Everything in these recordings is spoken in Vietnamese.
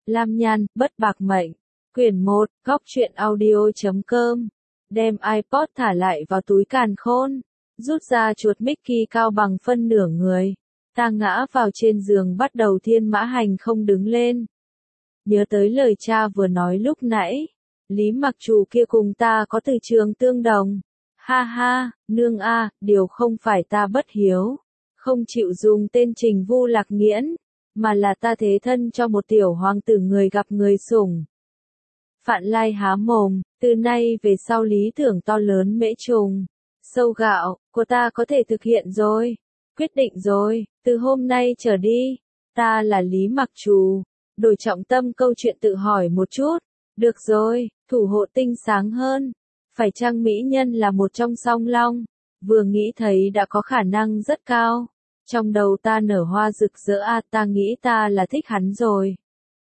Lam Nhan, Bất Bạc Mệnh. Quyển 1, Góc truyện audio.com. Đem iPod thả lại vào túi càn khôn. Rút ra chuột Mickey cao bằng phân nửa người. Ta ngã vào trên giường bắt đầu thiên mã hành không đứng lên. Nhớ tới lời cha vừa nói lúc nãy. Lý Mặc Trù kia cùng ta có từ trường tương đồng. Ha ha, nương a, điều không phải ta bất hiếu. Không chịu dùng tên Trình Vu Lạc Nghiễn. Mà là ta thế thân cho một tiểu hoàng tử người gặp người sủng. Phạn Lai há mồm, từ nay về sau lý tưởng to lớn mễ trùng, sâu gạo, của ta có thể thực hiện rồi. Quyết định rồi, từ hôm nay trở đi, ta là Lý Mặc Trù. Đổi trọng tâm câu chuyện tự hỏi một chút. Được rồi, thủ hộ tinh sáng hơn. Phải chăng mỹ nhân là một trong song long? Vừa nghĩ thấy đã có khả năng rất cao. Trong đầu ta nở hoa rực rỡ ta nghĩ ta là thích hắn rồi.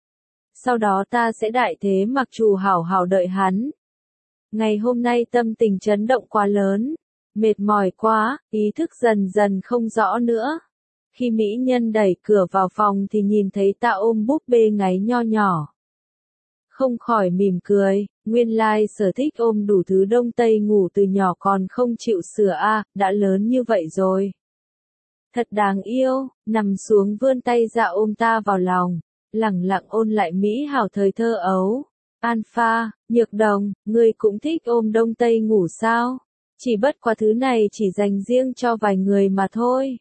Sau đó ta sẽ đại thế Mặc Trù hảo hảo đợi hắn. Ngày hôm nay tâm tình chấn động quá lớn. Mệt mỏi quá, ý thức dần dần không rõ nữa. Khi mỹ nhân đẩy cửa vào phòng thì nhìn thấy ta ôm búp bê ngáy nho nhỏ. Không khỏi mỉm cười, nguyên lai sở thích ôm đủ thứ đông tây ngủ từ nhỏ còn không chịu sửa đã lớn như vậy rồi. Thật đáng yêu, nằm xuống vươn tay ra ôm ta vào lòng, lẳng lặng ôn lại mỹ hảo thời thơ ấu. Alpha, Nhược Đồng, ngươi cũng thích ôm đông tây ngủ sao? Chỉ bất quá thứ này chỉ dành riêng cho vài người mà thôi.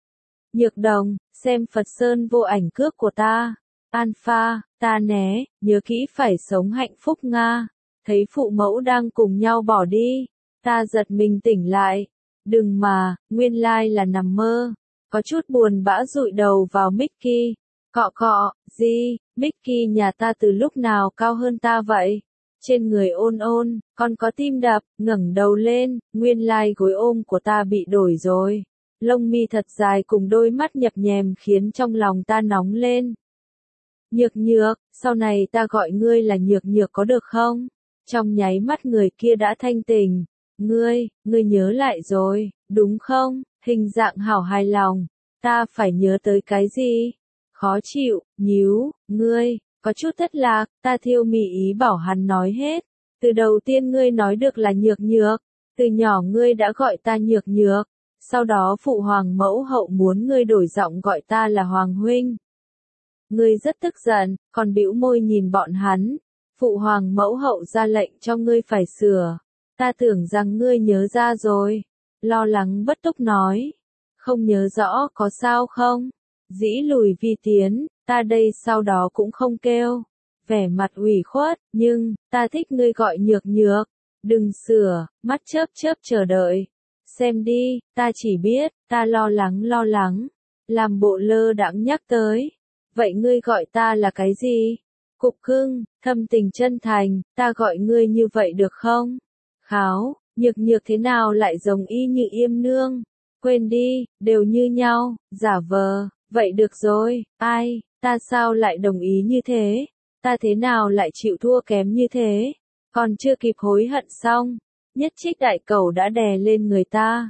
Nhược Đồng, xem Phật Sơn vô ảnh cước của ta. Alpha, ta né, nhớ kỹ phải sống hạnh phúc Nga. Thấy phụ mẫu đang cùng nhau bỏ đi. Ta giật mình tỉnh lại. Đừng mà, nguyên lai là nằm mơ. Có chút buồn bã dụi đầu vào Mickey. Cọ cọ, gì, Mickey nhà ta từ lúc nào cao hơn ta vậy? Trên người ôn ôn, còn có tim đập, ngẩng đầu lên, nguyên lai gối ôm của ta bị đổi rồi. Lông mi thật dài cùng đôi mắt nhập nhèm khiến trong lòng ta nóng lên. Nhược Nhược, sau này ta gọi ngươi là Nhược Nhược có được không? Trong nháy mắt người kia đã thanh tỉnh. Ngươi nhớ lại rồi, đúng không? Hình dạng hảo hài lòng. Ta phải nhớ tới cái gì? Khó chịu, nhíu, ngươi, có chút thất lạc, ta thiêu mì ý bảo hắn nói hết. Từ đầu tiên ngươi nói được là Nhược Nhược. Từ nhỏ ngươi đã gọi ta Nhược Nhược. Sau đó phụ hoàng mẫu hậu muốn ngươi đổi giọng gọi ta là Hoàng huynh. Ngươi rất tức giận, còn bĩu môi nhìn bọn hắn. Phụ hoàng mẫu hậu ra lệnh cho ngươi phải sửa. Ta tưởng rằng ngươi nhớ ra rồi. Lo lắng bất túc nói. Không nhớ rõ có sao không? Dĩ lùi vi tiến, ta đây sau đó cũng không kêu. Vẻ mặt ủy khuất, nhưng, ta thích ngươi gọi Nhược Nhược. Đừng sửa, mắt chớp chớp chờ đợi. Xem đi, ta chỉ biết, ta lo lắng. Làm bộ lơ đãng nhắc tới. Vậy ngươi gọi ta là cái gì? Cục cưng, thâm tình chân thành, ta gọi ngươi như vậy được không? Kháo, Nhược Nhược thế nào lại giống y như Yêm nương? Quên đi, đều như nhau, giả vờ, vậy được rồi, ai, ta sao lại đồng ý như thế? Ta thế nào lại chịu thua kém như thế? Còn chưa kịp hối hận xong, nhất trích đại cẩu đã đè lên người ta.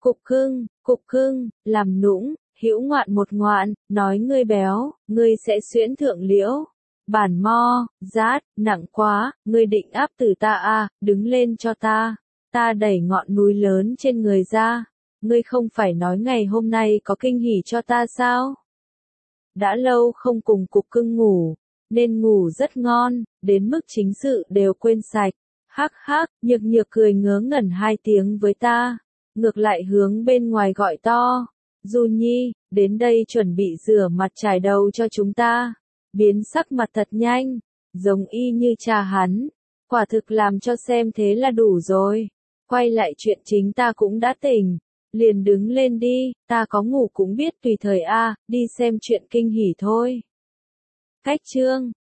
Cục cưng, làm nũng, hữu ngoạn một ngoạn, nói ngươi béo, ngươi sẽ xuyễn thượng liễu. Bản mo, rát, nặng quá, ngươi định áp tử ta đứng lên cho ta. Ta đẩy ngọn núi lớn trên người ra. Ngươi không phải nói ngày hôm nay có kinh hỉ cho ta sao? Đã lâu không cùng cục cưng ngủ, nên ngủ rất ngon, đến mức chính sự đều quên sạch. Hắc hắc, Nhược Nhược cười ngớ ngẩn 2 tiếng với ta. Ngược lại hướng bên ngoài gọi to. Du Nhi, đến đây chuẩn bị rửa mặt chải đầu cho chúng ta. Biến sắc mặt thật nhanh, giống y như cha hắn. Quả thực làm cho xem thế là đủ rồi. Quay lại chuyện chính ta cũng đã tỉnh. Liền đứng lên đi, ta có ngủ cũng biết tùy thời đi xem chuyện kinh hỉ thôi. Cách chương